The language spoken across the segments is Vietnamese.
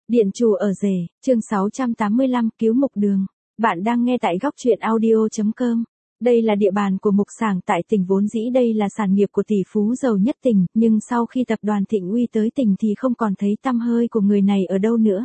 Điện chủ ở rể, chương 685, cứu mục đường. Bạn đang nghe tại góc truyện audio.com. Đây là địa bàn của Mục Sảng tại tỉnh, vốn dĩ đây là sản nghiệp của tỷ phú giàu nhất tỉnh, nhưng sau khi tập đoàn Thịnh Uy tới tỉnh thì không còn thấy tăm hơi của người này ở đâu nữa.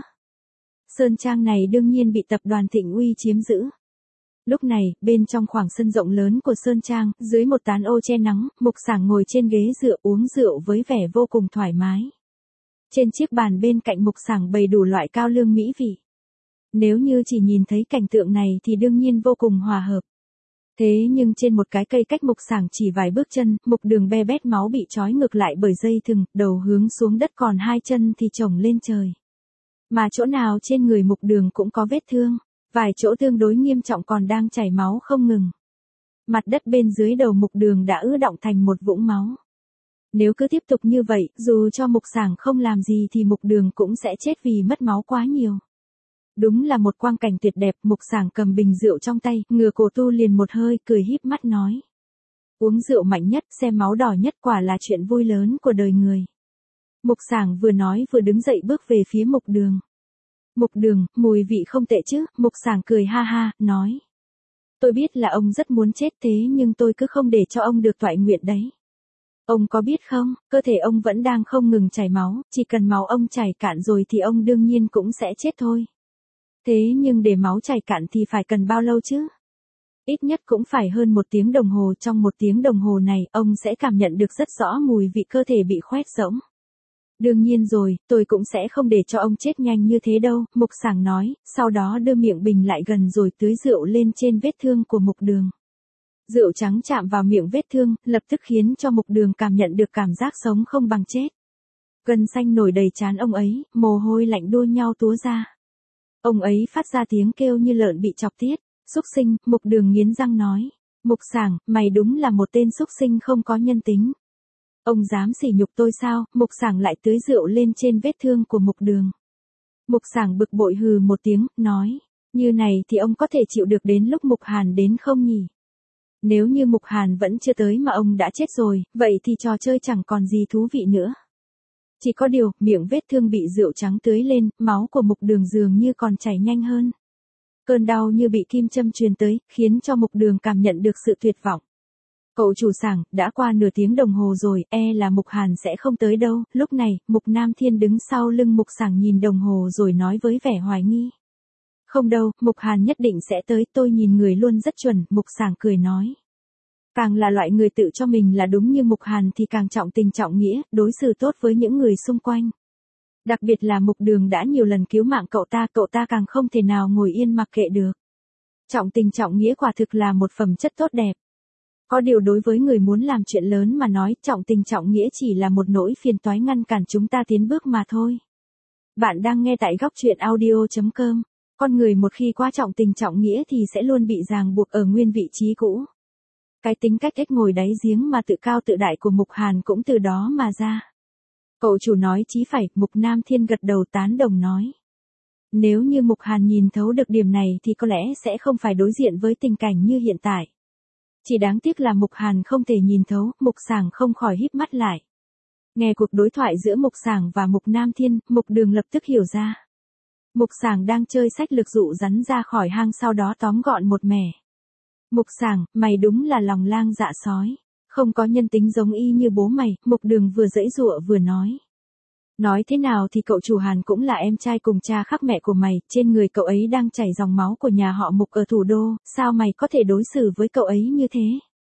Sơn trang này đương nhiên bị tập đoàn Thịnh Uy chiếm giữ. Lúc này, bên trong khoảng sân rộng lớn của Sơn Trang, dưới một tán ô che nắng, Mục Sảng ngồi trên ghế dựa uống rượu với vẻ vô cùng thoải mái. Trên chiếc bàn bên cạnh Mục Sảng bày đủ loại cao lương mỹ vị. Nếu như chỉ nhìn thấy cảnh tượng này thì đương nhiên vô cùng hòa hợp. Thế nhưng trên một cái cây cách Mục Sảng chỉ vài bước chân, Mục Đường be bét máu bị trói ngược lại bởi dây thừng, đầu hướng xuống đất còn hai chân thì chồng lên trời. Mà chỗ nào trên người Mục Đường cũng có vết thương, vài chỗ tương đối nghiêm trọng còn đang chảy máu không ngừng. Mặt đất bên dưới đầu Mục Đường đã ứ đọng thành một vũng máu. Nếu cứ tiếp tục như vậy, dù cho Mục Sảng không làm gì thì Mục Đường cũng sẽ chết vì mất máu quá nhiều. Đúng là một quang cảnh tuyệt đẹp. Mục Sảng cầm bình rượu trong tay, ngửa cổ tu liền một hơi, cười híp mắt nói. Uống rượu mạnh nhất, xem máu đỏ nhất, quả là chuyện vui lớn của đời người. Mục Sảng vừa nói vừa đứng dậy bước về phía Mục Đường. Mục Đường, mùi vị không tệ chứ? Mục Sảng cười ha ha, nói. Tôi biết là ông rất muốn chết, thế nhưng tôi cứ không để cho ông được toại nguyện đấy. Ông có biết không, cơ thể ông vẫn đang không ngừng chảy máu, chỉ cần máu ông chảy cạn rồi thì ông đương nhiên cũng sẽ chết thôi. Thế nhưng để máu chảy cạn thì phải cần bao lâu chứ? Ít nhất cũng phải hơn 1 tiếng đồng hồ. Trong 1 tiếng đồng hồ này, ông sẽ cảm nhận được rất rõ mùi vị cơ thể bị khoét rỗng. Đương nhiên rồi, tôi cũng sẽ không để cho ông chết nhanh như thế đâu, Mục Sảng nói, sau đó đưa miệng bình lại gần rồi tưới rượu lên trên vết thương của Mục Đường. Rượu trắng chạm vào miệng vết thương, lập tức khiến cho Mục Đường cảm nhận được cảm giác sống không bằng chết. Gân xanh nổi đầy trán ông ấy, mồ hôi lạnh đua nhau túa ra. Ông ấy phát ra tiếng kêu như lợn bị chọc tiết. Xúc sinh, Mục Đường nghiến răng nói. Mục Sảng, mày đúng là một tên xúc sinh không có nhân tính. Ông dám sỉ nhục tôi sao? Mục Sảng lại tưới rượu lên trên vết thương của Mục Đường. Mục Sảng bực bội hừ một tiếng, nói. Như này thì ông có thể chịu được đến lúc Mục Hàn đến không nhỉ? Nếu như Mục Hàn vẫn chưa tới mà ông đã chết rồi, vậy thì trò chơi chẳng còn gì thú vị nữa. Chỉ có điều, miệng vết thương bị rượu trắng tưới lên, máu của Mục Đường dường như còn chảy nhanh hơn. Cơn đau như bị kim châm truyền tới, khiến cho Mục Đường cảm nhận được sự tuyệt vọng. Cậu chủ Sảng, đã qua nửa tiếng đồng hồ rồi, là Mục Hàn sẽ không tới đâu. Lúc này, Mục Nam Thiên đứng sau lưng Mục Sảng nhìn đồng hồ rồi nói với vẻ hoài nghi. Không đâu, Mục Hàn nhất định sẽ tới, tôi nhìn người luôn rất chuẩn, Mục Sảng cười nói. Càng là loại người tự cho mình là đúng như Mục Hàn thì càng trọng tình trọng nghĩa, đối xử tốt với những người xung quanh. Đặc biệt là Mục Đường đã nhiều lần cứu mạng cậu ta càng không thể nào ngồi yên mặc kệ được. Trọng tình trọng nghĩa quả thực là một phẩm chất tốt đẹp. Có điều đối với người muốn làm chuyện lớn mà nói, trọng tình trọng nghĩa chỉ là một nỗi phiền toái ngăn cản chúng ta tiến bước mà thôi. Bạn đang nghe tại góc truyện audio.com. Con người một khi quá trọng tình trọng nghĩa thì sẽ luôn bị ràng buộc ở nguyên vị trí cũ. Cái tính cách ếch ngồi đáy giếng mà tự cao tự đại của Mục Hàn cũng từ đó mà ra. Cậu chủ nói chí phải, Mục Nam Thiên gật đầu tán đồng nói. Nếu như Mục Hàn nhìn thấu được điểm này thì có lẽ sẽ không phải đối diện với tình cảnh như hiện tại. Chỉ đáng tiếc là Mục Hàn không thể nhìn thấu, Mục Sảng không khỏi híp mắt lại. Nghe cuộc đối thoại giữa Mục Sảng và Mục Nam Thiên, Mục Đường lập tức hiểu ra. Mục Sảng đang chơi sách lược dụ rắn ra khỏi hang sau đó tóm gọn một mẻ. Mục Sảng, mày đúng là lòng lang dạ sói. Không có nhân tính giống y như bố mày, Mục Đường vừa giãy giụa vừa nói. Nói thế nào thì cậu chủ Hàn cũng là em trai cùng cha khác mẹ của mày, trên người cậu ấy đang chảy dòng máu của nhà họ Mục ở thủ đô, sao mày có thể đối xử với cậu ấy như thế?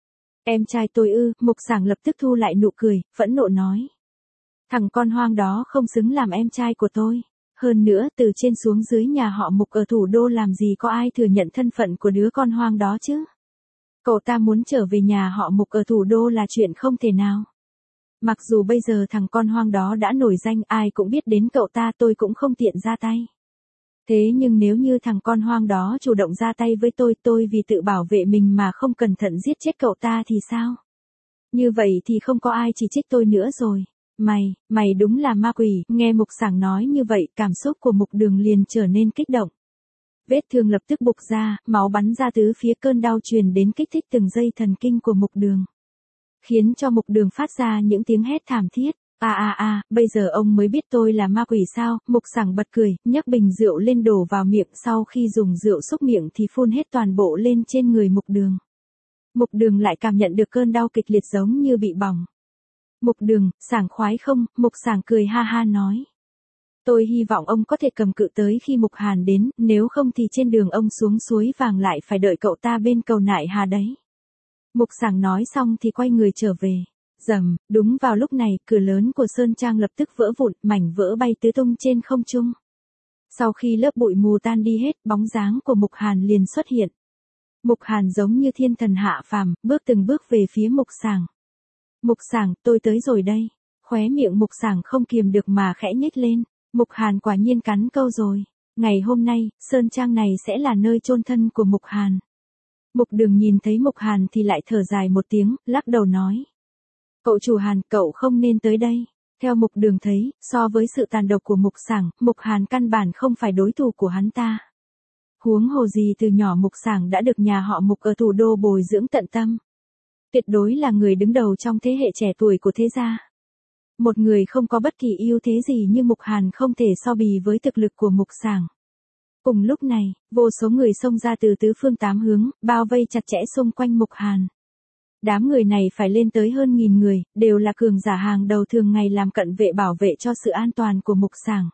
Em trai tôi ư? Mục Sảng lập tức thu lại nụ cười, phẫn nộ nói. Thằng con hoang đó không xứng làm em trai của tôi. Hơn nữa, từ trên xuống dưới nhà họ Mục ở thủ đô làm gì có ai thừa nhận thân phận của đứa con hoang đó chứ? Cậu ta muốn trở về nhà họ Mục ở thủ đô là chuyện không thể nào. Mặc dù bây giờ thằng con hoang đó đã nổi danh, ai cũng biết đến cậu ta, tôi cũng không tiện ra tay. Thế nhưng nếu như thằng con hoang đó chủ động ra tay với tôi vì tự bảo vệ mình mà không cẩn thận giết chết cậu ta thì sao? Như vậy thì không có ai chỉ trích tôi nữa rồi. Mày đúng là ma quỷ. Nghe Mục Sảng nói như vậy, cảm xúc của Mục Đường liền trở nên kích động. Vết thương lập tức bục ra, máu bắn ra tứ phía, cơn đau truyền đến kích thích từng dây thần kinh của Mục Đường. Khiến cho Mục Đường phát ra những tiếng hét thảm thiết. Bây giờ ông mới biết tôi là ma quỷ sao? Mục Sảng bật cười, nhấc bình rượu lên đổ vào miệng, sau khi dùng rượu xúc miệng thì phun hết toàn bộ lên trên người Mục Đường. Mục Đường lại cảm nhận được cơn đau kịch liệt giống như bị bỏng. Mục Đường, sảng khoái không? Mục Sảng cười ha ha nói. Tôi hy vọng ông có thể cầm cự tới khi Mục Hàn đến, nếu không thì trên đường ông xuống suối vàng lại phải đợi cậu ta bên cầu Nại Hà đấy. Mục Sảng nói xong thì quay người trở về. Rầm, đúng vào lúc này, cửa lớn của Sơn Trang lập tức vỡ vụn, mảnh vỡ bay tứ tung trên không trung. Sau khi lớp bụi mù tan đi hết, bóng dáng của Mục Hàn liền xuất hiện. Mục Hàn giống như thiên thần hạ phàm, bước từng bước về phía Mục Sảng. Mục Sảng, tôi tới rồi đây. Khóe miệng Mục Sảng không kiềm được mà khẽ nhếch lên. Mục Hàn quả nhiên cắn câu rồi. Ngày hôm nay, Sơn Trang này sẽ là nơi chôn thân của Mục Hàn. Mục Đường nhìn thấy Mục Hàn thì lại thở dài một tiếng, lắc đầu nói. Cậu chủ Hàn, cậu không nên tới đây. Theo Mục Đường thấy, so với sự tàn độc của Mục Sảng, Mục Hàn căn bản không phải đối thủ của hắn ta. Huống hồ gì từ nhỏ Mục Sảng đã được nhà họ Mục ở thủ đô bồi dưỡng tận tâm. Tuyệt đối là người đứng đầu trong thế hệ trẻ tuổi của thế gia. Một người không có bất kỳ ưu thế gì như Mục Hàn không thể so bì với thực lực của Mục Sảng. Cùng lúc này, vô số người xông ra từ tứ phương tám hướng, bao vây chặt chẽ xung quanh Mục Hàn. Đám người này phải lên tới hơn 1000 người, đều là cường giả hàng đầu thường ngày làm cận vệ bảo vệ cho sự an toàn của Mục Sảng.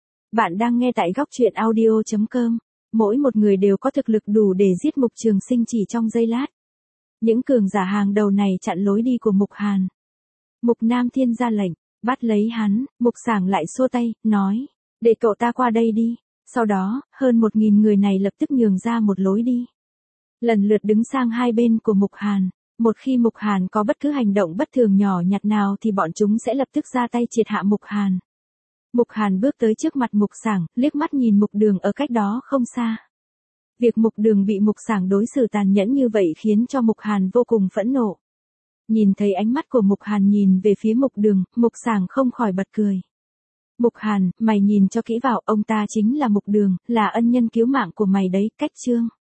Bạn đang nghe tại góc truyện audio.com. Mỗi một người đều có thực lực đủ để giết Mục Trường Sinh chỉ trong giây lát. Những cường giả hàng đầu này chặn lối đi của Mục Hàn. Mục Nam Thiên ra lệnh, bắt lấy hắn, Mục Sảng lại xua tay, nói, để cậu ta qua đây đi. Sau đó, hơn 1000 người này lập tức nhường ra một lối đi. Lần lượt đứng sang hai bên của Mục Hàn. Một khi Mục Hàn có bất cứ hành động bất thường nhỏ nhặt nào thì bọn chúng sẽ lập tức ra tay triệt hạ Mục Hàn. Mục Hàn bước tới trước mặt Mục Sảng, liếc mắt nhìn Mục Đường ở cách đó không xa. Việc Mục Đường bị Mục Sảng đối xử tàn nhẫn như vậy khiến cho Mục Hàn vô cùng phẫn nộ. Nhìn thấy ánh mắt của Mục Hàn nhìn về phía Mục Đường, Mục Sảng không khỏi bật cười. Mục Hàn, mày nhìn cho kỹ vào, ông ta chính là Mục Đường, là ân nhân cứu mạng của mày đấy, cách chương.